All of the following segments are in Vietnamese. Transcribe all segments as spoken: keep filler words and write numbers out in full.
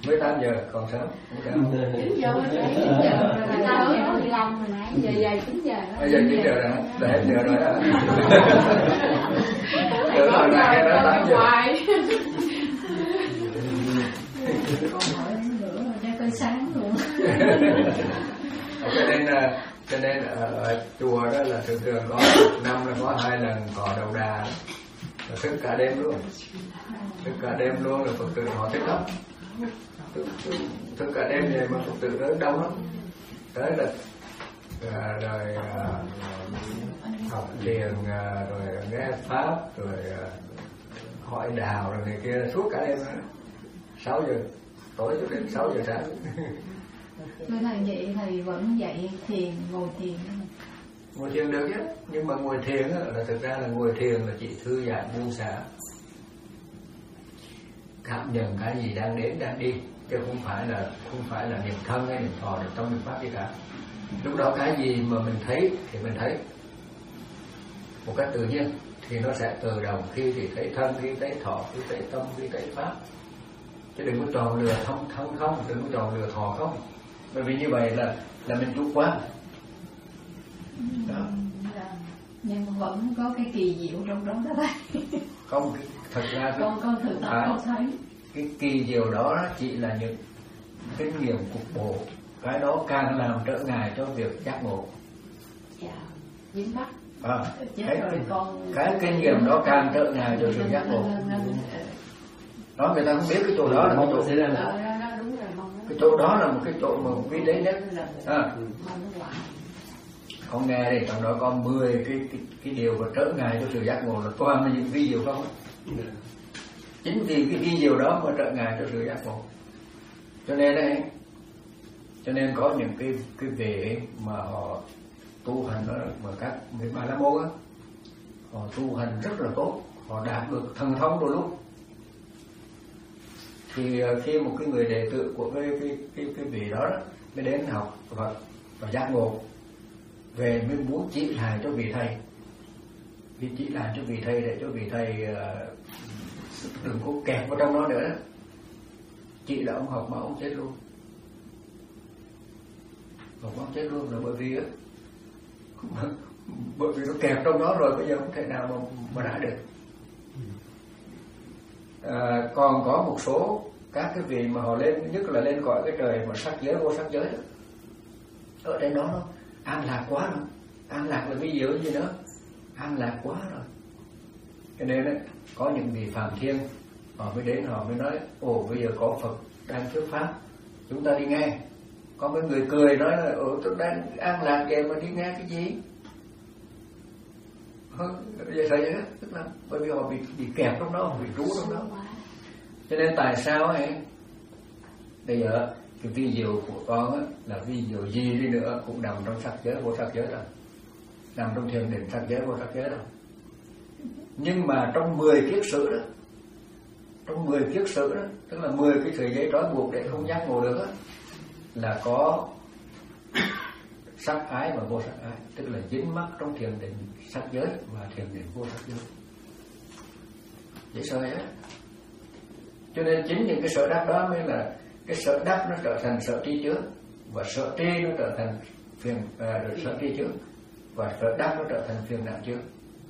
mới tám giờ còn sớm. chín giờ mới chín giờ rồi người ta mới có mười lăm rồi nãy giờ về chín giờ đó. Bây giờ chín giờ rồi, để hết giờ rồi đó. Tưởng là ngày đó tám giờ. Con hỏi nữa rồi cho tới sáng luôn. Cho nên cho nên ở chùa đó là thường thường có năm là có hai lần cỏ đầu đà, thức cả đêm luôn, thức cả đêm luôn, rồi Phật tử họ thích lắm, thức, thức, thức cả đêm vậy mà Phật tử đó đông lắm, tới là à, rồi à, học thiền, à, rồi nghe pháp, rồi à, hỏi đạo rồi này kia suốt cả đêm đó. sáu giờ tối cho đến sáu giờ sáng. Thưa thầy, vậy thầy vẫn dạy thiền, ngồi thiền đó. Ngồi thiền được chứ, nhưng mà ngồi thiền là thực ra là ngồi thiền là chỉ thư giãn buông xả, cảm nhận cái gì đang đến đang đi, chứ không phải là không phải là niệm thân hay niệm thọ, niệm tâm niệm pháp gì cả. Lúc đó cái gì mà mình thấy thì mình thấy một cách tự nhiên, thì nó sẽ tự động, khi thì thấy thân, khi thấy thọ, khi thấy tâm, khi thấy pháp. Chứ đừng có tròn lừa thân thân không, đừng có tròn lừa thọ không, bởi vì như vậy là là mình chủ quan. Đó. Nhưng mà vẫn có cái kỳ diệu trong đó đó thầy. Không, thật ra con con thử tập con thấy cái kỳ diệu đó chỉ là những kinh nghiệm cục bộ, cái đó càng làm trở ngại cho việc giác ngộ. Dạ, dính bắt. À, cái, cái, con... cái kinh nghiệm đó càng trở ngại cho sự giác ngộ. Đó, người ta không biết cái chỗ đó là cái chỗ, cái chỗ đó là một cái chỗ mà vi tế nhất. À, con nghe đây, trong đó có mười cái, cái, cái điều mà trở ngại cho sự giác ngộ là toàn là những vi diệu không. Chính vì cái vi diệu đó mà trở ngại cho sự giác ngộ. Cho nên đấy, cho nên có những cái cái vị mà họ tu hành đó, mà các người Bà La Môn á, họ tu hành rất là tốt, họ đạt được thần thông đôi lúc. Thì khi một cái người đệ tử của cái cái cái, cái vị đó, đó mới đến học Phật và giác ngộ, về mới muốn chỉ lại cho vị thầy, vì chỉ lại cho vị thầy để cho vị thầy uh, đừng có kẹt vào trong đó nữa. Chỉ là ông học mà ông chết luôn, học mà ông chết luôn là bởi vì á, bởi vì nó kẹt trong đó rồi, bây giờ không thể nào mà, mà đã được. À, còn có một số các cái vị mà họ lên, nhất là lên cõi cái trời mà sắc giới vô sắc giới đó, ở trên đó nó an lạc quá rồi, an lạc là vi diệu gì nữa, an lạc quá rồi. Cho nên đấy, có những vị phàm thiên họ mới đến, họ mới nói ồ bây giờ có Phật đang thuyết pháp, chúng ta đi nghe. Có mấy người cười nói là ồ tôi đang an lạc vậy mà đi nghe cái gì. Vậy thấy đó, tức là bởi vì họ bị bị kẹt trong đó, họ bị trú trong đó. Cho nên tại sao ấy bây giờ cái vi diệu của con á, là vi diệu gì đi nữa cũng nằm trong sắc giới vô sắc giới rồi, nằm trong thiền định sắc giới vô sắc giới rồi. Nhưng mà trong mười kiết sử đó, trong mười kiết sử đó, tức là mười cái sợi dây trói buộc để không giác ngộ được á, là có sắc ái và vô sắc ái, tức là dính mắc trong thiền định sắc giới và thiền định vô sắc giới. Dễ sợ á. Cho nên chính những cái sở đắc đó mới là cái sở đắc nó trở thành sở tri chướng, và sở tri nó trở thành phiền à, rồi sở tri chướng, và sở đắc nó trở thành phiền não chướng.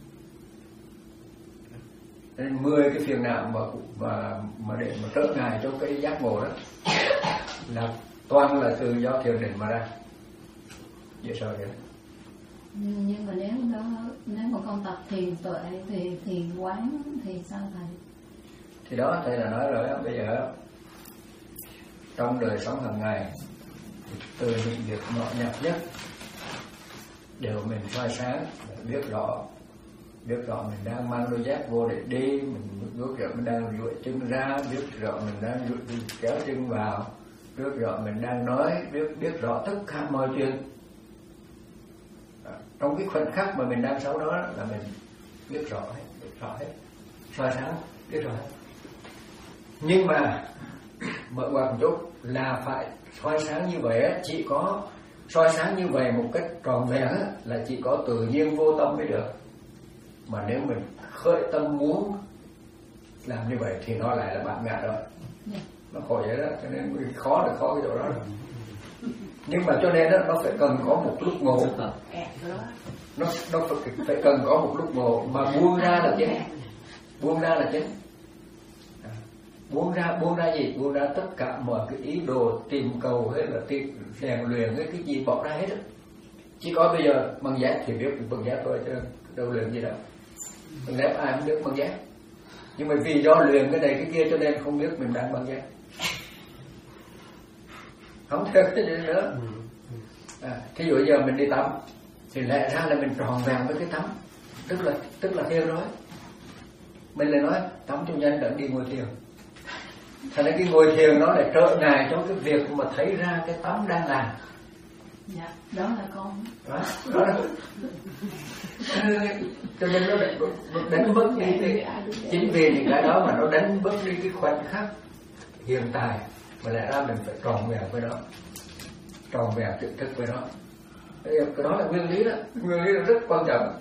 Nên mười cái phiền não mà mà mà để mà trở ngại cho cái giác ngộ đó là toàn là từ do thiền định mà ra. Dễ sợ vậy. Nhưng mà nếu đó nếu mà con tập thiền tuệ thì thiền quán thì sao thầy? Thì đó thầy là nói rồi đó, bây giờ trong đời sống hàng ngày từ những việc nhỏ nhặt nhất đều mình soi sáng, biết rõ biết rõ mình đang mang đôi dép vô để đi, mình biết rõ mình đang duỗi chân ra, biết rõ mình đang kéo chân vào, biết rõ mình đang nói, biết biết rõ tất cả mọi chuyện. Trong cái khoảnh khắc mà mình đang sống đó là mình biết rõ hết, biết rõ hết, soi sáng, biết rõ hết. Nhưng mà mở ngoặt một chút là phải soi sáng như vậy á, chỉ có soi sáng như vậy một cách tròn vẹn á, là chỉ có tự nhiên vô tâm mới được. Mà nếu mình khởi tâm muốn làm như vậy thì nó lại là bản ngã rồi. nó khổ vậy đó, cho nên khó là khó cái chỗ đó rồi. Nhưng mà cho nên đó, nó phải cần có một lúc ngộ, nó nó phải, phải cần có một lúc ngộ mà buông ra là chính, buông ra là chính. Buông ra, buông ra gì? Buông ra tất cả mọi cái ý đồ tìm cầu hay là tìm rèn luyện cái cái gì bỏ ra hết đó. Chỉ có bây giờ bằng giác thì biết bằng giác thôi chứ đâu luyện gì đâu. Bằng nép ai cũng biết bằng giác. Nhưng mà vì do luyện cái này cái kia cho nên không biết mình đang bằng giác. Không theo cái gì nữa. À, thí dụ giờ mình đi tắm thì lẽ ra là mình tròn vẹn với cái tắm, tức là tức là theo nói. Mình lại nói tắm cho nhanh đừng đi ngồi thiền. Thành ra cái ngồi thiền nó lại trợ ngại cho cái việc mà thấy ra cái tắm đang làm. Dạ, đó là con. Đó, đó là... cho nên nó đánh mất đi cái, chính vì những cái đó mà nó đánh mất đi cái khoảnh khắc hiện tại, mà lẽ ra mình phải tròn vẹn với nó, tròn vẹn tự thức với nó. Cái đó là nguyên lý đó, nguyên lý là rất quan trọng.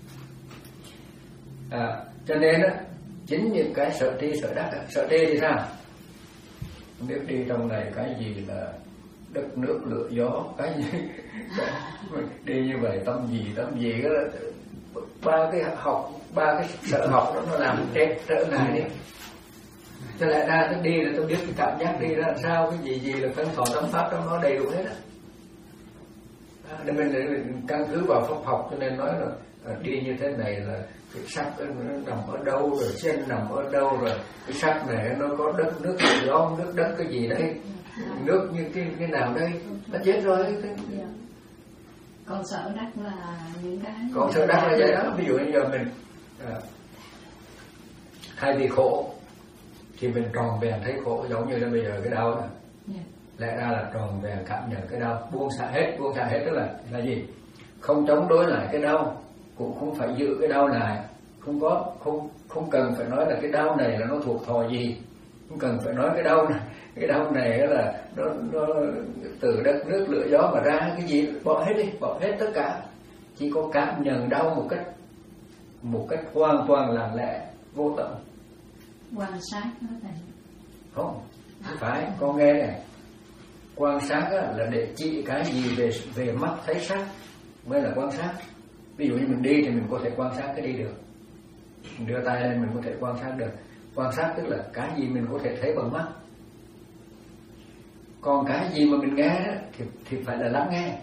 À, cho nên đó, chính những cái sợ tri sợ đắc, sợ tri thì sao? Không biết đi trong này cái gì là đất nước lửa gió, cái gì đi như vậy tâm gì tâm gì đó, ba cái học ba cái sợ học đó nó làm chết trở ngại đi. Cho lại ra tôi đi là tôi biết cái cảm giác đi ra làm sao, cái gì gì là phân thọ tâm pháp trong nó đầy đủ hết á. Nên mình, mình căn cứ vào pháp học cho nên nói là đi như thế này là cái sắc nó nằm ở đâu, rồi chân nằm ở đâu, rồi cái sắc này nó có đất nước gió nước đất cái gì đấy, nước như cái cái nào đây, nó chết rồi. Dạ. Còn sợ đắc là những cái còn sợ đắc là vậy đó. Ví dụ như giờ mình à, thay vì khổ thì mình tròn vẹn thấy khổ, giống như là bây giờ cái đau này. Yeah. Lẽ ra là tròn vẹn cảm nhận cái đau, buông xả hết, buông xả hết tức là là gì? Không chống đối lại cái đau, cũng không phải giữ cái đau lại, không có không không cần phải nói là cái đau này là nó thuộc thọ gì, không cần phải nói cái đau này cái đau này là nó nó từ đất nước lửa gió mà ra, cái gì bỏ hết đi, bỏ hết tất cả, chỉ có cảm nhận đau một cách một cách hoàn toàn lặng lẽ vô tận. Quan sát đó thầy. Không, không phải, con nghe này. Quan sát là để chỉ cái gì về về mắt thấy sắc mới là quan sát. Ví dụ như mình đi thì mình có thể quan sát cái đi được, mình đưa tay lên mình có thể quan sát được. Quan sát tức là cái gì mình có thể thấy bằng mắt. Còn cái gì mà mình nghe đó, thì, thì phải là lắng nghe.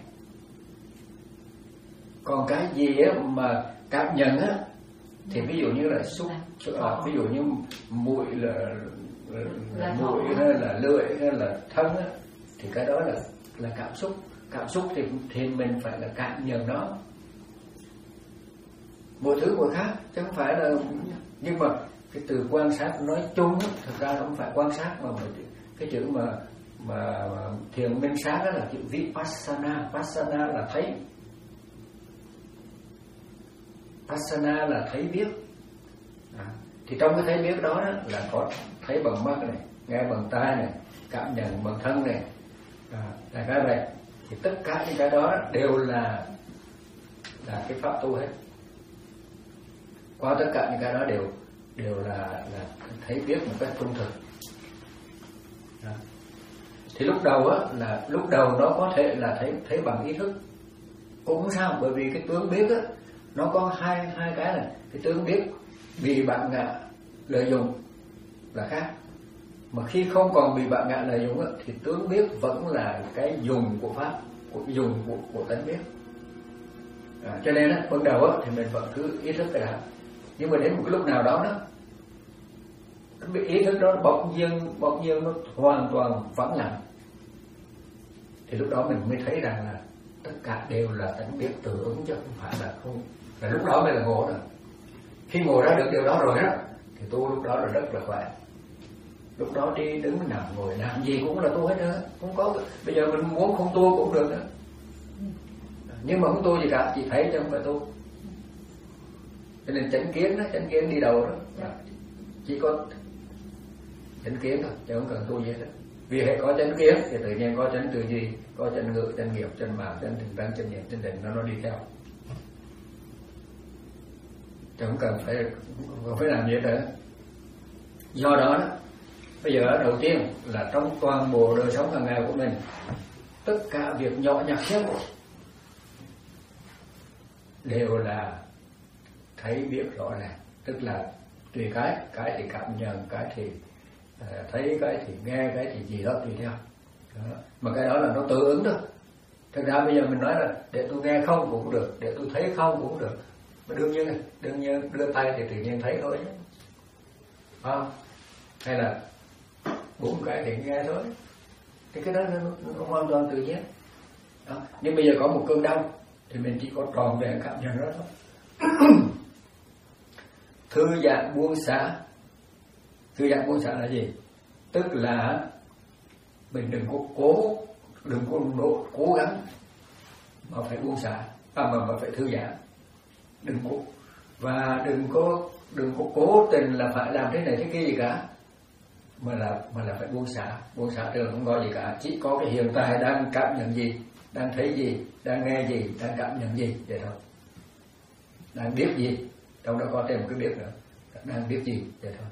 Còn cái gì mà cảm nhận á, thì ví dụ như là xúc, à, ví dụ như mũi là, là, là mũi hay là lưỡi hay là thân á, thì cái đó là là cảm xúc. Cảm xúc thì thì mình phải là cảm nhận nó. Mỗi thứ mỗi khác, chứ không phải là. Nhưng mà cái từ quan sát nói chung á, thực ra nó không phải quan sát, mà cái chữ mà mà thiền minh sát đó là chữ vipassana. Passana là thấy, Passana là thấy biết. À, thì trong cái thấy biết đó, đó là có thấy bằng mắt này, nghe bằng tai này, cảm nhận bằng thân này, à, là cái vậy. Thì tất cả những cái đó đều là là cái pháp tu hết. Qua tất cả những cái đó đều đều là là thấy biết một cách trung thực. À. Thì lúc đầu á là lúc đầu nó có thể là thấy thấy bằng ý thức, cũng không sao, bởi vì cái tướng biết á nó có hai hai cái này. Cái tướng biết bị bạn ngạ lợi dụng là khác, mà khi không còn bị bạn ngạ lợi dụng á, thì tướng biết vẫn là cái dùng của pháp, của dùng của của tánh biết. À, cho nên á ban đầu á thì mình vẫn cứ ý thức cái đó, nhưng mà đến một cái lúc nào đó đó, cái ý thức đó bỗng nhiên bỗng nhiên nó hoàn toàn vắng lặng, thì lúc đó mình mới thấy rằng là tất cả đều là tánh biết tự ứng, chứ không phải là không. Là lúc đó mới là ngộ rồi. Khi ngộ ra được điều đó rồi đó, thì tu lúc đó là rất là khỏe. Lúc đó đi đứng nằm ngồi làm gì cũng là tu hết đó. Không có, bây giờ mình muốn không tu cũng được đó. Nhưng mà không tu gì cả, chỉ thấy chứ không phải tu. Cho nên chánh kiến đó, chánh kiến đi đầu đó, chỉ có chánh kiến thôi, chứ không cần tu gì hết đó. Vì hệ có chánh kiến thì tự nhiên có chánh tư duy, có chánh ngữ, chánh nghiệp, chánh mạng, chánh thiền tánh, chánh niệm, chánh định, nó nó đi theo. Chứ không cần phải không phải làm gì hết nữa. Do đó đó Bây giờ đầu tiên là trong toàn bộ đời sống hàng ngày của mình, tất cả việc nhỏ nhặt nhất đều là thấy biết rõ ràng, tức là tùy cái, cái thì cảm nhận, cái thì uh, thấy, cái thì nghe, cái thì gì đó tùy theo. Đó. Mà cái đó là nó tự ứng thôi. Thực ra bây giờ mình nói là để tôi nghe không cũng được, để tôi thấy không cũng được. Mà đương nhiên, đương nhiên đưa tay thì tự nhiên thấy thôi. À, hay là bốn cái thì nghe thôi. Thì cái đó nó, nó hoàn toàn tự nhiên. Đó. Nhưng bây giờ có một cơn đau thì mình chỉ có tròn vẹn cảm nhận đó thôi. Thư giãn buông xả. Thư giãn buông xả là gì? Tức là mình đừng có cố, đừng có nỗ, cố gắng mà phải buông xả, à, mà mà phải thư giãn. Đừng cố, và đừng có đừng có cố tình là phải làm thế này thế kia gì cả, mà là mà là phải buông xả. Buông xả tức là không có gì cả, chỉ có cái hiện tại đang cảm nhận gì, đang thấy gì, đang nghe gì, đang cảm nhận gì vậy thôi. Đang biết gì, trong đó có thêm một cái biết nữa, đang biết gì vậy thôi.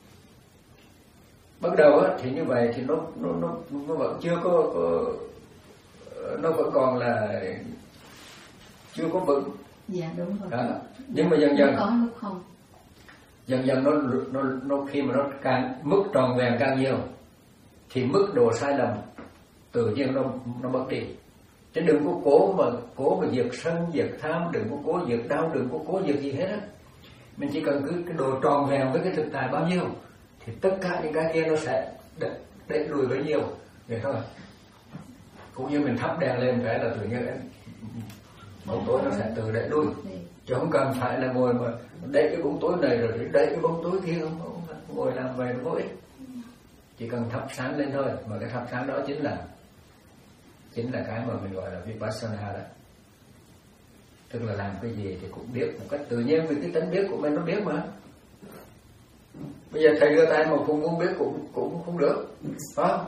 Bắt đầu á, thì như vậy thì nó nó nó nó vẫn chưa có, có nó vẫn còn là chưa có vững. Dạ đúng rồi. Đó. Nhưng mà dần dần có lúc không. Dần dần nó nó nó khi mà nó càng mức tròn vẹn càng nhiều thì mức độ sai lầm tự nhiên nó nó mất đi. Chứ đừng có cố mà cố mà diệt sân, diệt tham, đừng có cố diệt đau, đừng có cố diệt gì hết á. Mình chỉ cần cứ cái độ tròn vẹn với cái thực tại bao nhiêu thì tất cả những cái kia nó sẽ đẩy lùi bấy nhiêu vậy thôi. Cũng như mình thắp đèn lên cái là tự nhiên bóng tối nó sẽ tự đẩy lui, chứ không cần phải là ngồi mà đẩy cái bóng tối này rồi đẩy cái bóng tối kia, không, không, không ngồi làm về nó vô ích. Chỉ cần thắp sáng lên thôi, mà cái thắp sáng đó chính là chính là cái mà mình gọi là vipassana đó. Tức là làm cái gì thì cũng biết một cách tự nhiên, vì cái tính biết của mình nó biết mà. Bây giờ thầy đưa tay mà không muốn biết cũng cũng không được, phải không?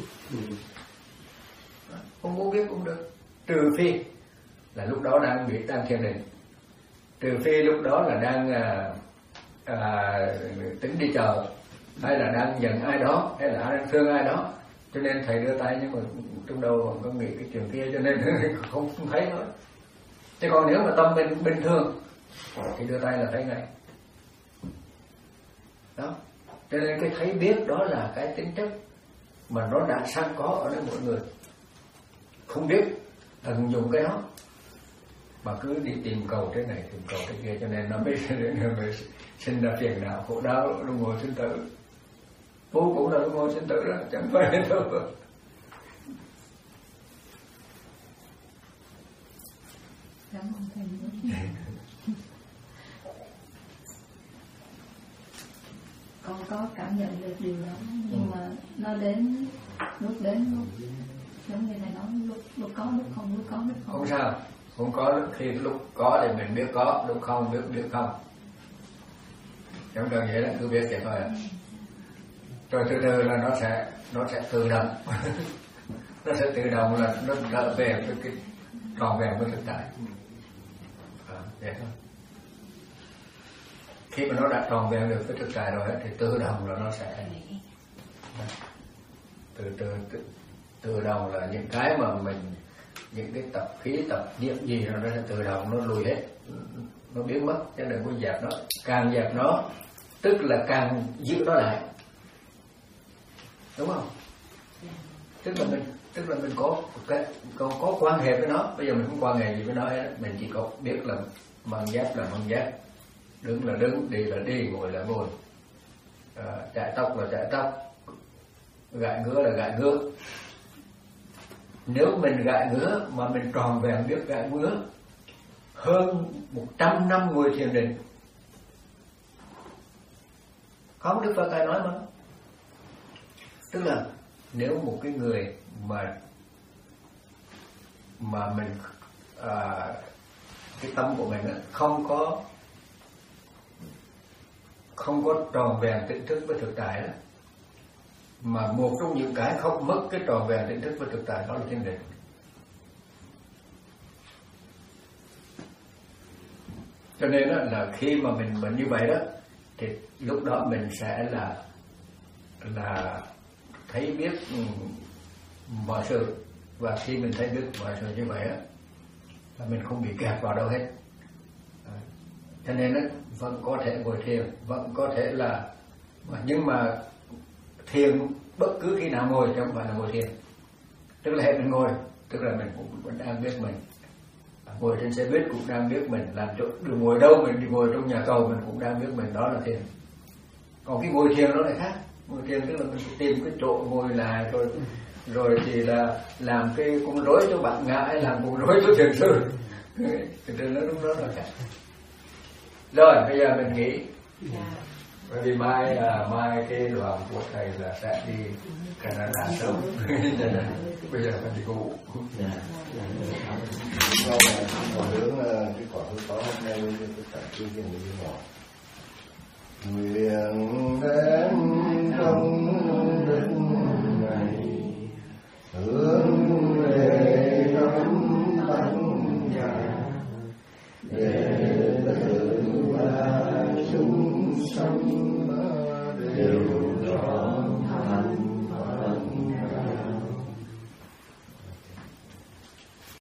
Không muốn biết cũng được, trừ phi là lúc đó đang bị đang thiền định, trừ phi lúc đó là đang à, à, tính đi chợ, hay là đang giận ai đó, hay là đang thương ai đó, cho nên thầy đưa tay, nhưng mà trong đầu còn có nghĩ cái chuyện kia, cho nên không, không thấy nữa. Chứ còn nếu mà tâm mình bình thường thì đưa tay là thấy ngay. Đó, cho nên cái thấy biết đó là cái tính chất mà nó đã sẵn có ở đây mỗi người. Không biết tận dụng cái đó mà cứ đi tìm cầu thế này tìm cầu thế kia, cho nên nó mới, mới sinh ra phiền não khổ đau luân hồi sinh tử. Bố cũng là luân hồi sinh tử đó, chẳng phải đâu. Cảm ơn thầy. Con có cảm nhận được điều đó, nhưng mà nó đến lúc đến lúc giống như thầy nói, lúc lúc có lúc không, lúc có lúc không. Không sao, không có lúc, khi lúc có thì mình biết có, lúc không biết biết không. Chẳng cần vậy đó, cứ biết vậy thôi. Rồi từ từ là nó sẽ nó sẽ tự động, nó sẽ tự động là nó trở về với cái tròn vẹn với thực tại. À, vậy thôi. Khi mà nó đã tròn vẹn được với thực tại rồi thì tự động là nó sẽ từ từ tự, tự động là những cái mà mình, những cái tập khí tập niệm gì rồi nó sẽ tự động nó lùi hết, nó biến mất, chứ đừng có dẹp nó. Càng dẹp nó tức là càng giữ nó lại, đúng không? Tức là mình tức là mình có cái có, có quan hệ với nó. Bây giờ mình không quan hệ gì với nó hết, mình chỉ có biết là mang dép là mang dép, đứng là đứng, đi là đi, ngồi là ngồi, à, chạy tóc là chạy tóc, gãi ngứa là gãi ngứa. Nếu mình gãi ngứa mà mình tròn vẹn biết gãi ngứa hơn một trăm năm ngồi thiền định, không, Đức Phật Ngài nói mà, tức là nếu một cái người mà mà mình à, cái tâm của mình không có không có tròn vẹn tỉnh thức với thực tại đó, mà một trong những cái không mất cái tròn vẹn tỉnh thức với thực tại đó là thiền định. Cho nên đó là khi mà mình mình như vậy đó thì lúc đó mình sẽ là là thấy biết mọi sự, và khi mình thấy biết mọi sự như vậy á là mình không bị kẹt vào đâu hết. Cho nên á, vẫn có thể ngồi thiền, vẫn có thể là, nhưng mà thiền bất cứ khi nào ngồi chứ không phải là ngồi thiền. Tức là hệ mình ngồi, tức là mình cũng vẫn đang biết mình. Ngồi trên xe buýt cũng đang biết mình, làm chỗ đường ngồi đâu, mình đi ngồi trong nhà cầu mình cũng đang biết mình, đó là thiền. Còn cái ngồi thiền nó lại khác. Ngồi thiền tức là mình tìm cái chỗ ngồi lại rồi rồi thì là làm cái con rối cho bạn ngã hay làm con rối cho thiền sư. Thì nó đúng đó là khác. Rồi bây giờ mình nghĩ, bởi vì mai là mai cái đoàn của thầy là sẽ đi Canada sớm. Bây giờ phải đi ngủ. Sau này còn hướng cái quả thứ sáu hôm nay với tất cả chương trình như thế nào? Nguyện đến không